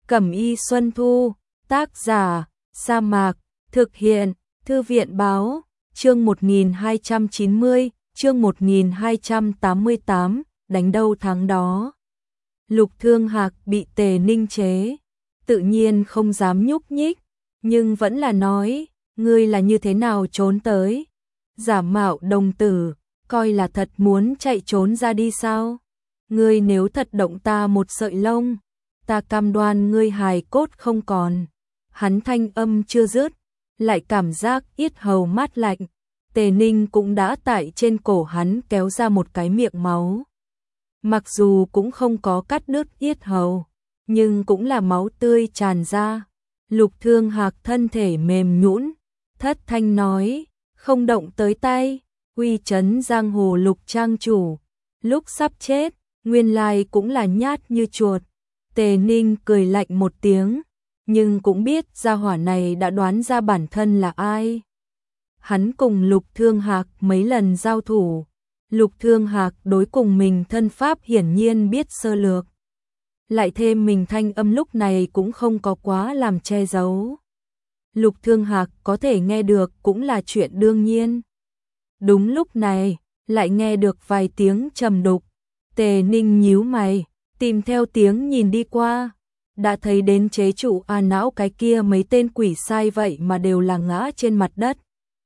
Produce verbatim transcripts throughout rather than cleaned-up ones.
Cẩm y Xuân Thu, tác giả, Sa Mạc, thực hiện, Thư viện báo, chương một nghìn hai trăm chín mươi, chương một nghìn hai trăm tám mươi tám, đánh đâu thắng đó. Lục Thương Hạc bị Tề Ninh chế, tự nhiên không dám nhúc nhích, nhưng vẫn là nói, ngươi là như thế nào trốn tới? Giả mạo đồng tử, coi là thật muốn chạy trốn ra đi sao? Ngươi nếu thật động ta một sợi lông, ta cam đoan ngươi hài cốt không còn. Hắn thanh âm chưa dứt, lại cảm giác yết hầu mát lạnh. Tề Ninh cũng đã tại trên cổ hắn kéo ra một cái miệng máu. Mặc dù cũng không có cắt đứt yết hầu, nhưng cũng là máu tươi tràn ra. Lục Thương Hạc thân thể mềm nhũn, thất thanh nói, không động tới tay. Uy chấn giang hồ Lục trang chủ, lúc sắp chết, nguyên lai cũng là nhát như chuột. Tề Ninh cười lạnh một tiếng, nhưng cũng biết gia hỏa này đã đoán ra bản thân là ai. Hắn cùng Lục Thương Hạc mấy lần giao thủ, Lục Thương Hạc đối cùng mình thân pháp hiển nhiên biết sơ lược. Lại thêm mình thanh âm lúc này cũng không có quá làm che giấu. Lục Thương Hạc có thể nghe được cũng là chuyện đương nhiên. Đúng lúc này, lại nghe được vài tiếng trầm đục. Tề Ninh nhíu mày, tìm theo tiếng nhìn đi qua. Đã thấy đến chế trụ A Não cái kia mấy tên quỷ sai vậy mà đều là ngã trên mặt đất.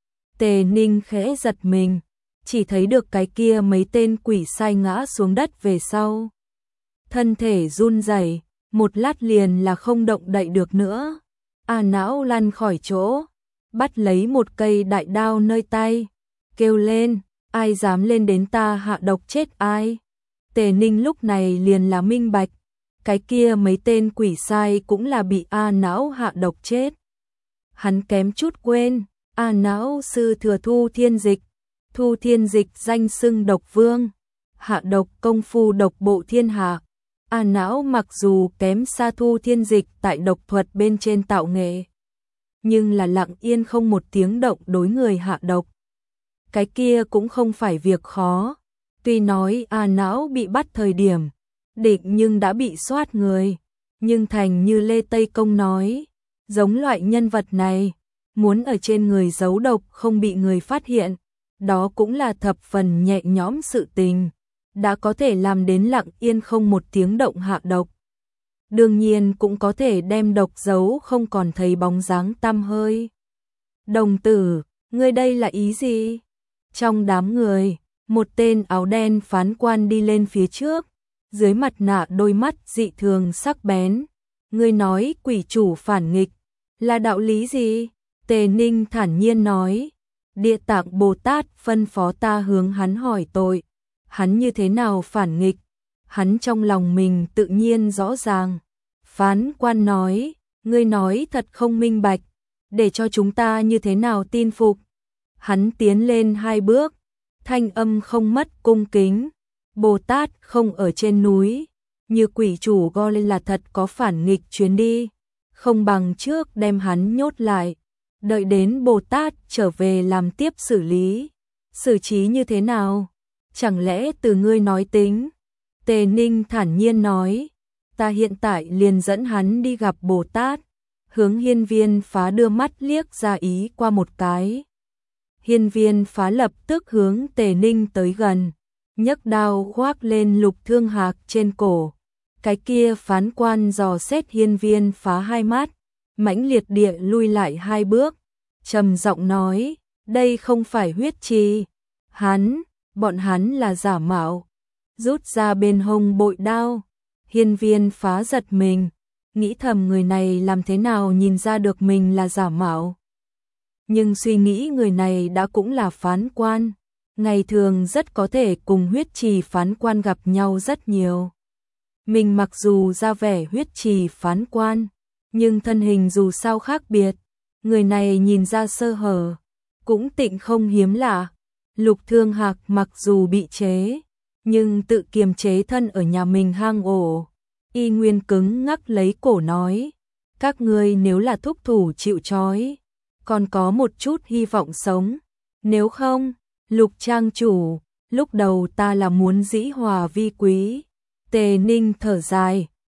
Tề Ninh khẽ giật mình, chỉ thấy được cái kia mấy tên quỷ sai ngã xuống đất về sau. Thân thể run rẩy, một lát liền là không động đậy được nữa. A Não lăn khỏi chỗ, bắt lấy một cây đại đao nơi tay, kêu lên, ai dám lên đến ta hạ độc chết ai. Tề Ninh lúc này liền là minh bạch, cái kia mấy tên quỷ sai cũng là bị A Não hạ độc chết. Hắn kém chút quên, A Não sư thừa Thu Thiên Dịch, Thu Thiên Dịch danh xưng độc vương, hạ độc công phu độc bộ thiên hạ. A Não mặc dù kém xa Thu Thiên Dịch tại độc thuật bên trên tạo nghệ, nhưng là lặng yên không một tiếng động đối người hạ độc. Cái kia cũng không phải việc khó. Tuy nói A Não bị bắt thời điểm địch nhưng đã bị soát người, nhưng thành như Lê Tây Công nói, giống loại nhân vật này, muốn ở trên người giấu độc không bị người phát hiện, đó cũng là thập phần nhẹ nhõm sự tình, đã có thể làm đến lặng yên không một tiếng động hạ độc. Đương nhiên cũng có thể đem độc giấu không còn thấy bóng dáng tăm hơi. Đồng tử, ngươi đây là ý gì? Trong đám người, một tên áo đen phán quan đi lên phía trước, dưới mặt nạ đôi mắt dị thường sắc bén. Ngươi nói quỷ chủ phản nghịch, là đạo lý gì? Tề Ninh thản nhiên nói, Địa Tạng Bồ Tát phân phó ta hướng hắn hỏi tội, hắn như thế nào phản nghịch, hắn trong lòng mình tự nhiên rõ ràng. Phán quan nói, ngươi nói thật không minh bạch, để cho chúng ta như thế nào tin phục. Hắn tiến lên hai bước, thanh âm không mất cung kính, Bồ Tát không ở trên núi, như quỷ chủ go lên là thật có phản nghịch chuyến đi, không bằng trước đem hắn nhốt lại, đợi đến Bồ Tát trở về làm tiếp xử lý. Xử trí như thế nào? Chẳng lẽ từ ngươi nói tính? Tề Ninh thản nhiên nói, ta hiện tại liền dẫn hắn đi gặp Bồ Tát. Hướng Hiên Viên Phá đưa mắt liếc ra ý qua một cái. Hiên Viên Phá lập tức hướng Tề Ninh tới gần, nhấc đao khoác lên Lục Thương Hạc trên cổ. Cái kia phán quan dò xét Hiên Viên Phá hai mắt, mãnh liệt địa lui lại hai bước, trầm giọng nói, đây không phải huyết trì, hắn, bọn hắn là giả mạo. Rút ra bên hông bội đao, Hiên Viên Phá giật mình, nghĩ thầm người này làm thế nào nhìn ra được mình là giả mạo. Nhưng suy nghĩ người này đã cũng là phán quan, ngày thường rất có thể cùng huyết trì phán quan gặp nhau rất nhiều. Mình mặc dù ra vẻ huyết trì phán quan, nhưng thân hình dù sao khác biệt, người này nhìn ra sơ hở, cũng tịnh không hiếm lạ. Lục Thương Hạc mặc dù bị chế, nhưng tự kiềm chế thân ở nhà mình hang ổ, y nguyên cứng ngắc lấy cổ nói, các ngươi nếu là thúc thủ chịu trói, còn có một chút hy vọng sống, nếu không, Lục trang chủ, lúc đầu ta là muốn dĩ hòa vi quý. Tề Ninh thở dài,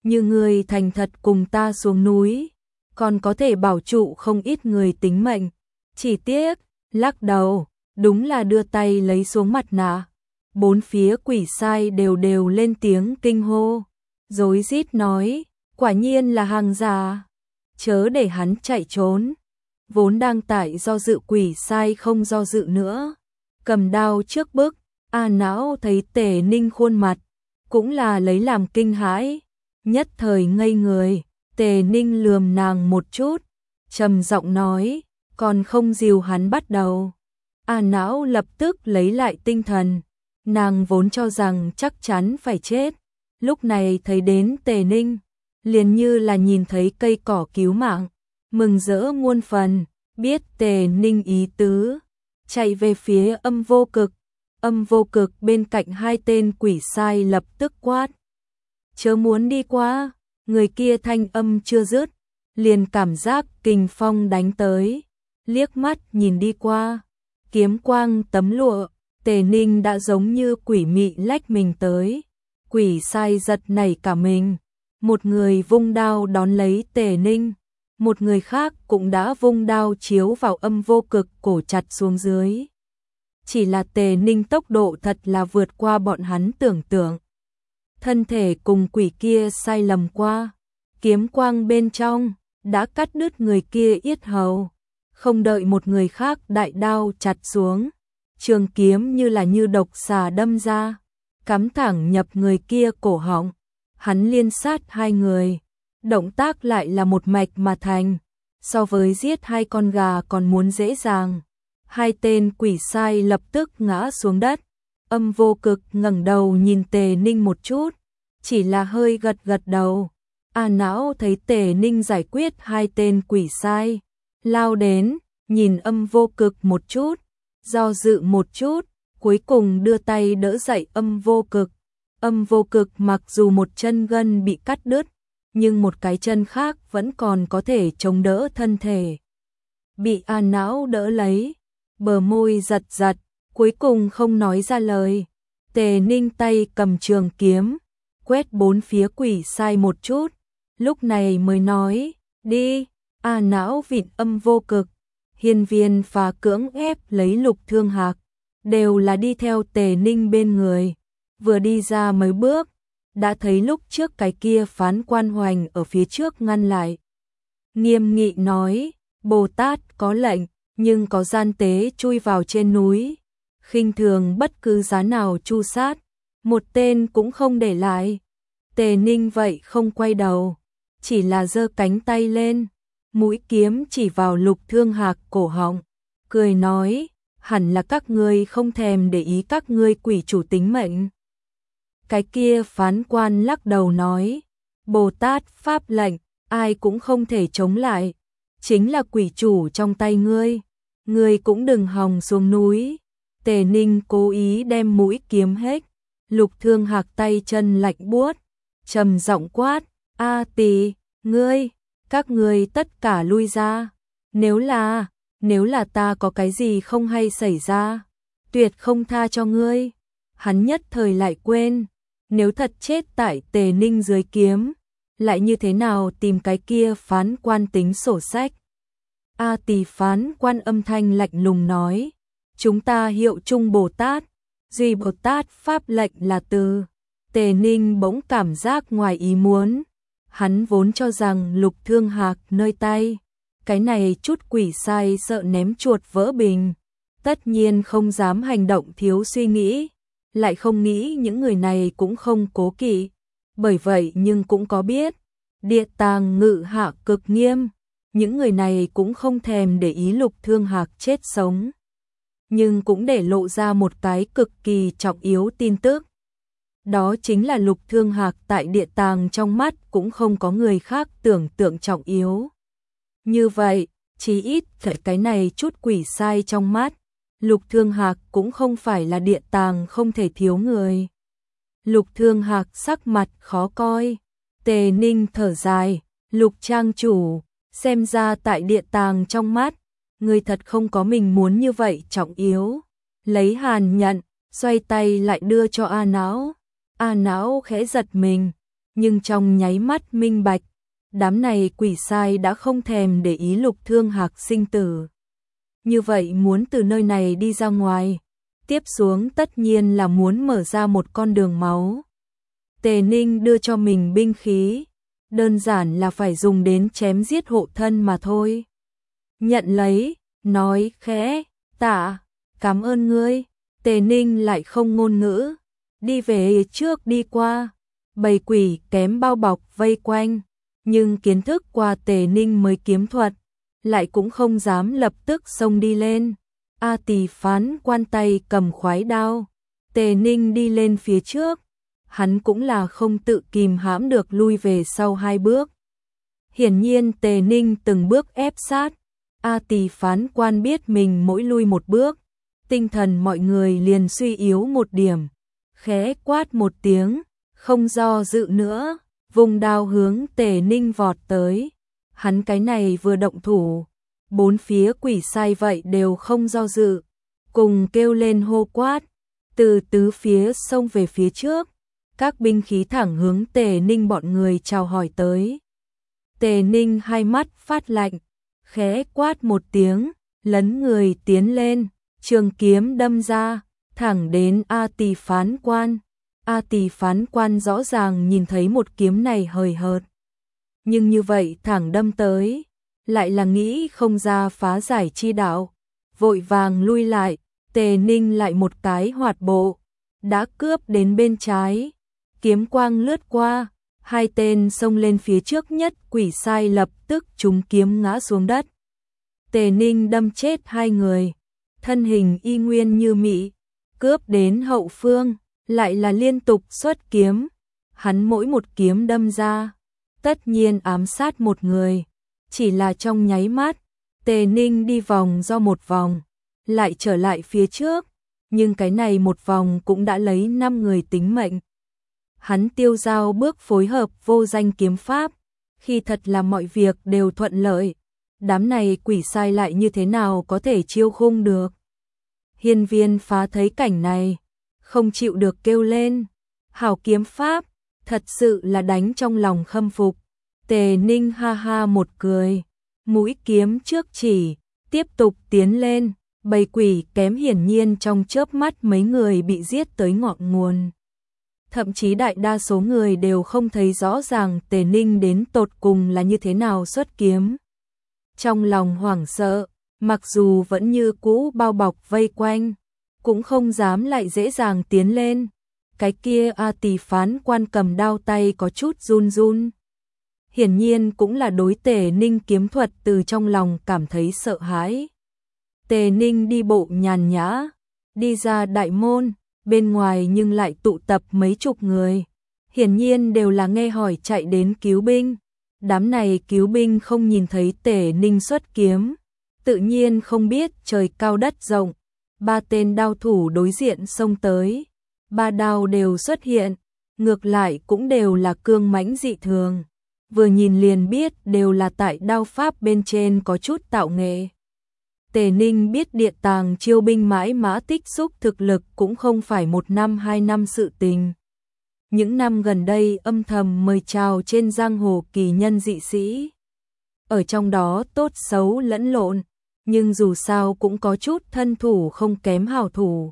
như người thành thật cùng ta xuống núi, còn có thể bảo trụ không ít người tính mệnh. Chỉ tiếc, lắc đầu, đúng là đưa tay lấy xuống mặt nạ. Bốn phía quỷ sai đều đều lên tiếng kinh hô, rối rít nói, quả nhiên là hàng giả, chớ để hắn chạy trốn. Vốn đang tại do dự quỷ sai không do dự nữa, cầm đao trước bức. A Não thấy Tề Ninh khuôn mặt, cũng là lấy làm kinh hãi, nhất thời ngây người. Tề Ninh lườm nàng một chút, trầm giọng nói, còn không dìu hắn bắt đầu. A Não lập tức lấy lại tinh thần, nàng vốn cho rằng chắc chắn phải chết, lúc này thấy đến Tề Ninh, liền như là nhìn thấy cây cỏ cứu mạng, mừng rỡ muôn phần, biết Tề Ninh ý tứ, chạy về phía Âm Vô Cực. Âm Vô Cực bên cạnh hai tên quỷ sai lập tức quát, chớ muốn đi qua. Người kia thanh âm chưa dứt, liền cảm giác kình phong đánh tới, liếc mắt nhìn đi qua, kiếm quang tấm lụa, Tề Ninh đã giống như quỷ mị lách mình tới. Quỷ sai giật nảy cả mình, một người vung đao đón lấy Tề Ninh, một người khác cũng đã vung đao chiếu vào Âm Vô Cực cổ chặt xuống dưới. Chỉ là Tề Ninh tốc độ thật là vượt qua bọn hắn tưởng tượng. Thân thể cùng quỷ kia sai lầm qua, kiếm quang bên trong đã cắt đứt người kia yết hầu, không đợi một người khác đại đao chặt xuống, trường kiếm như là như độc xà đâm ra, cắm thẳng nhập người kia cổ họng. Hắn liên sát hai người, động tác lại là một mạch mà thành, so với giết hai con gà còn muốn dễ dàng. Hai tên quỷ sai lập tức ngã xuống đất. Âm Vô Cực ngẩng đầu nhìn Tề Ninh một chút, chỉ là hơi gật gật đầu. A Não thấy Tề Ninh giải quyết hai tên quỷ sai, lao đến, nhìn Âm Vô Cực một chút, do dự một chút, cuối cùng đưa tay đỡ dậy Âm Vô Cực. Âm Vô Cực mặc dù một chân gân bị cắt đứt, nhưng một cái chân khác vẫn còn có thể chống đỡ thân thể. Bị A Não đỡ lấy, bờ môi giật giật, cuối cùng không nói ra lời. Tề Ninh tay cầm trường kiếm, quét bốn phía quỷ sai một chút, lúc này mới nói, đi. A Não vịn Âm Vô Cực, Hiên Viên phá cưỡng ép lấy Lục Thương Hạc, đều là đi theo Tề Ninh bên người. Vừa đi ra mấy bước, đã thấy lúc trước cái kia phán quan hoành ở phía trước ngăn lại. Nghiêm nghị nói, Bồ Tát có lệnh, nhưng có gian tế chui vào trên núi, khinh thường bất cứ giá nào tru sát, một tên cũng không để lại. Tề Ninh vậy không quay đầu, chỉ là giơ cánh tay lên, mũi kiếm chỉ vào Lục Thương Hạc cổ họng, cười nói, hẳn là các ngươi không thèm để ý các ngươi quỷ chủ tính mệnh. Cái kia phán quan lắc đầu nói, Bồ Tát pháp lệnh, ai cũng không thể chống lại, chính là quỷ chủ trong tay ngươi, ngươi cũng đừng hòng xuống núi. Tề Ninh cố ý đem mũi kiếm hết, Lục Thương Hạc tay chân lạnh buốt, trầm giọng quát, A Tỳ, ngươi, các ngươi tất cả lui ra, nếu là, nếu là ta có cái gì không hay xảy ra, tuyệt không tha cho ngươi. Hắn nhất thời lại quên, nếu thật chết tại Tề Ninh dưới kiếm, lại như thế nào tìm cái kia phán quan tính sổ sách. A Tỳ phán quan âm thanh lạnh lùng nói, chúng ta hiệu chung Bồ Tát, duy Bồ Tát pháp lệnh là từ. Tề Ninh bỗng cảm giác ngoài ý muốn, hắn vốn cho rằng Lục Thương Hạc nơi tay, cái này chút quỷ sai sợ ném chuột vỡ bình, tất nhiên không dám hành động thiếu suy nghĩ, lại không nghĩ những người này cũng không cố kỵ, bởi vậy nhưng cũng có biết, địa tàng ngự hạ cực nghiêm, những người này cũng không thèm để ý Lục Thương Hạc chết sống, nhưng cũng để lộ ra một cái cực kỳ trọng yếu tin tức. Đó chính là Lục Thương Hạc tại địa tàng trong mắt cũng không có người khác tưởng tượng trọng yếu. Như vậy, chí ít tại cái này chút quỷ sai trong mắt, Lục Thương Hạc cũng không phải là địa tàng không thể thiếu người. Lục Thương Hạc sắc mặt khó coi, Tề Ninh thở dài, Lục trang chủ, xem ra tại địa tàng trong mắt, người thật không có mình muốn như vậy trọng yếu. Lấy hàn nhận, xoay tay lại đưa cho A Não. A Não khẽ giật mình, nhưng trong nháy mắt minh bạch, đám này quỷ sai đã không thèm để ý Lục Thương Hạc sinh tử. Như vậy muốn từ nơi này đi ra ngoài, tiếp xuống tất nhiên là muốn mở ra một con đường máu. Tề Ninh đưa cho mình binh khí, đơn giản là phải dùng đến chém giết hộ thân mà thôi. Nhận lấy, nói khẽ, tạ, cảm ơn ngươi. Tề Ninh lại không ngôn ngữ, đi về trước đi qua. Bầy quỷ kém bao bọc vây quanh, nhưng kiến thức qua Tề Ninh mới kiếm thuật, lại cũng không dám lập tức xông đi lên. A Tỳ Phán Quan tay cầm khoái đao, Tề Ninh đi lên phía trước, hắn cũng là không tự kìm hãm được lui về sau hai bước. Hiển nhiên Tề Ninh từng bước ép sát, A Tỳ Phán Quan biết mình mỗi lui một bước, tinh thần mọi người liền suy yếu một điểm, khẽ quát một tiếng, không do dự nữa, vùng đao hướng Tề Ninh vọt tới. Hắn cái này vừa động thủ, bốn phía quỷ sai vậy đều không do dự, cùng kêu lên hô quát, từ tứ phía xông về phía trước, các binh khí thẳng hướng Tề Ninh bọn người chào hỏi tới. Tề Ninh hai mắt phát lạnh, khẽ quát một tiếng, lấn người tiến lên, trường kiếm đâm ra, thẳng đến A Tỳ Phán Quan. A Tỳ Phán Quan rõ ràng nhìn thấy một kiếm này hời hợt, nhưng như vậy thẳng đâm tới, lại là nghĩ không ra phá giải chi đạo, vội vàng lui lại. Tề Ninh lại một cái hoạt bộ, đã cướp đến bên trái, kiếm quang lướt qua, hai tên xông lên phía trước nhất quỷ sai lập tức trúng kiếm ngã xuống đất. Tề Ninh đâm chết hai người, thân hình y nguyên như mị, cướp đến hậu phương, lại là liên tục xuất kiếm, hắn mỗi một kiếm đâm ra, tất nhiên ám sát một người, chỉ là trong nháy mắt, Tề Ninh đi vòng do một vòng, lại trở lại phía trước, nhưng cái này một vòng cũng đã lấy năm người tính mệnh. Hắn tiêu dao bước phối hợp vô danh kiếm pháp, khi thật là mọi việc đều thuận lợi, đám này quỷ sai lại như thế nào có thể chiêu khung được. Hiên Viên Phá thấy cảnh này, không chịu được kêu lên, hảo kiếm pháp, thật sự là đánh trong lòng khâm phục. Tề Ninh ha ha một cười, mũi kiếm trước chỉ, tiếp tục tiến lên, bầy quỷ kém hiển nhiên trong chớp mắt mấy người bị giết tới ngọn nguồn. Thậm chí đại đa số người đều không thấy rõ ràng Tề Ninh đến tột cùng là như thế nào xuất kiếm. Trong lòng hoảng sợ, mặc dù vẫn như cũ bao bọc vây quanh, cũng không dám lại dễ dàng tiến lên. Cái kia A Tỳ Phán Quan cầm đao tay có chút run run. Hiển nhiên cũng là đối Tề Ninh kiếm thuật từ trong lòng cảm thấy sợ hãi. Tề Ninh đi bộ nhàn nhã, đi ra đại môn, bên ngoài nhưng lại tụ tập mấy chục người. Hiển nhiên đều là nghe hỏi chạy đến cứu binh. Đám này cứu binh không nhìn thấy Tề Ninh xuất kiếm, tự nhiên không biết trời cao đất rộng. Ba tên đao thủ đối diện xông tới, ba đao đều xuất hiện, ngược lại cũng đều là cương mãnh dị thường. Vừa nhìn liền biết đều là tại đao pháp bên trên có chút tạo nghệ. Tề Ninh biết địa tàng chiêu binh mãi mã tích xúc thực lực cũng không phải một năm hai năm sự tình. Những năm gần đây âm thầm mời chào trên giang hồ kỳ nhân dị sĩ. Ở trong đó tốt xấu lẫn lộn, nhưng dù sao cũng có chút thân thủ không kém hảo thủ.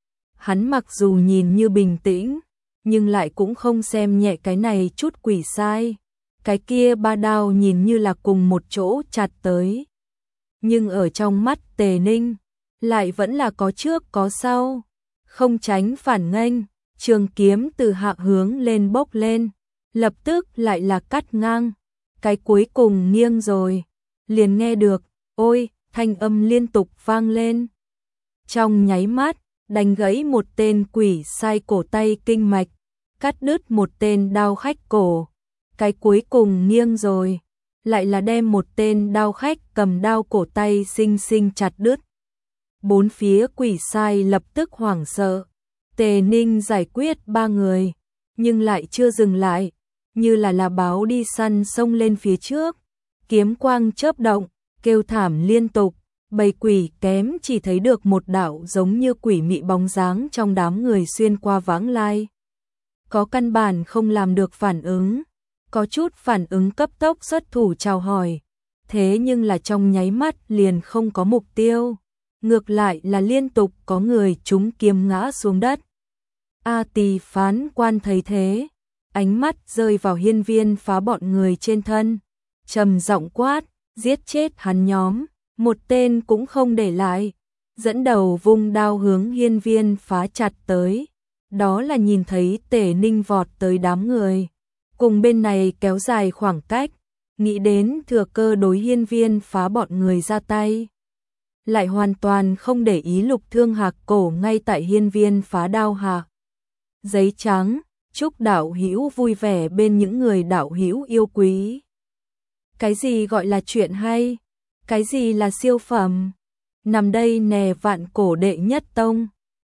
Hắn mặc dù nhìn như bình tĩnh, nhưng lại cũng không xem nhẹ cái này chút quỷ sai. Cái kia ba đao nhìn như là cùng một chỗ chặt tới. Nhưng ở trong mắt Tề Ninh, lại vẫn là có trước có sau, không tránh phản nghênh, trường kiếm từ hạ hướng lên bốc lên, lập tức lại là cắt ngang, cái cuối cùng nghiêng rồi, liền nghe được, ôi, thanh âm liên tục vang lên. Trong nháy mắt, đánh gãy một tên quỷ sai cổ tay kinh mạch, cắt đứt một tên đao khách cổ, cái cuối cùng nghiêng rồi, lại là đem một tên đao khách cầm đao cổ tay xinh xinh chặt đứt. Bốn phía quỷ sai lập tức hoảng sợ. Tề Ninh giải quyết ba người, nhưng lại chưa dừng lại, như là là báo đi săn xông lên phía trước, kiếm quang chớp động, kêu thảm liên tục, bầy quỷ kém chỉ thấy được một đạo giống như quỷ mị bóng dáng trong đám người xuyên qua vãng lai. có căn bản không làm được phản ứng, có chút phản ứng cấp tốc xuất thủ chào hỏi, thế nhưng là trong nháy mắt liền không có mục tiêu, ngược lại là liên tục có người trúng kiếm ngã xuống đất. A Tỳ phán quan thấy thế, ánh mắt rơi vào hiên viên phá bọn người trên thân, trầm giọng quát, giết chết hắn nhóm, một tên cũng không để lại, dẫn đầu vung đao hướng hiên viên phá chặt tới, đó là nhìn thấy Tề Ninh vọt tới đám người, cùng bên này kéo dài khoảng cách, nghĩ đến thừa cơ đối hiên viên phá bọn người ra tay. Lại hoàn toàn không để ý Lục Thương Hạc cổ ngay tại hiên viên phá đao hạ. Giấy trắng, chúc đạo hữu vui vẻ bên những người đạo hữu yêu quý. Cái gì gọi là chuyện hay? Cái gì là siêu phẩm? Nằm đây nè vạn cổ đệ nhất tông.